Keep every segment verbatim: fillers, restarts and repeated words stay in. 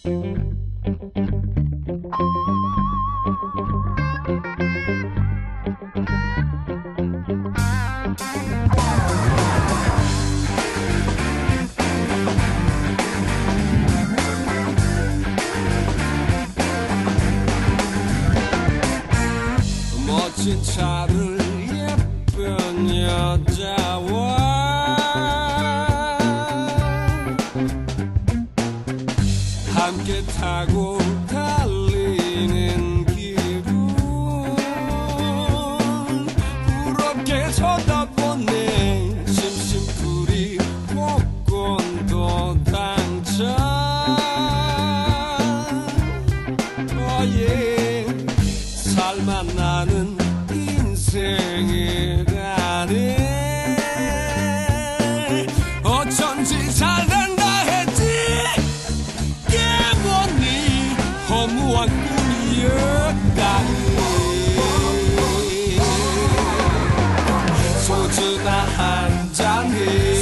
멋진 차를 예쁜 여자와 함께 타고 달리는 기분 부럽게 쳐다보네 심심풀이 복권도 당첨 oh yeah. 살만 나는 인생이라네 어쩐지 잘된다 했지 깨보니 허무한 꿈이었다니 소주나 한 잔해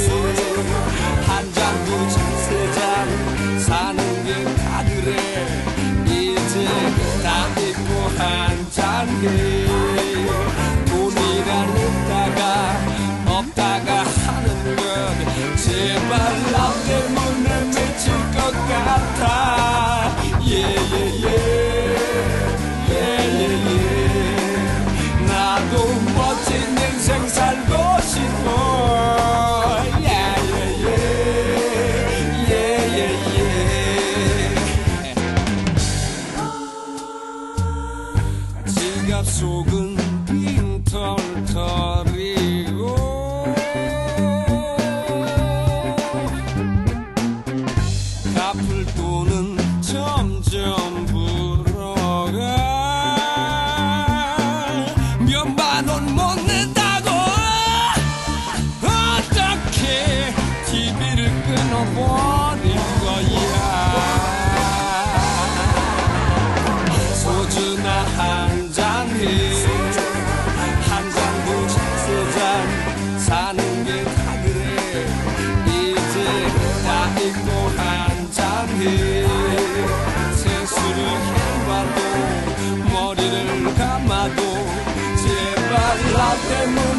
한 잔 두 잔 세 잔 사는 게 다 그래 이제 다 잊고 한 잔해 돈이란 있다가 없다가 하는 것 제발 나 때문에 미칠 것 같아 예예예 예예예 나도 멋진 인생 살고 싶어 예예예 예예예 지갑 속은 빈털터리고 갚을 돈은 점점 불어가 몇만 원 못 낸다고 어떻게 티비를 끊어버린 거야 소주나 한 잔해 사는 게 다 그래 이제 다 잊고 한 잔해 세수를 해봐도 머리를 감아도 제발 나 때문에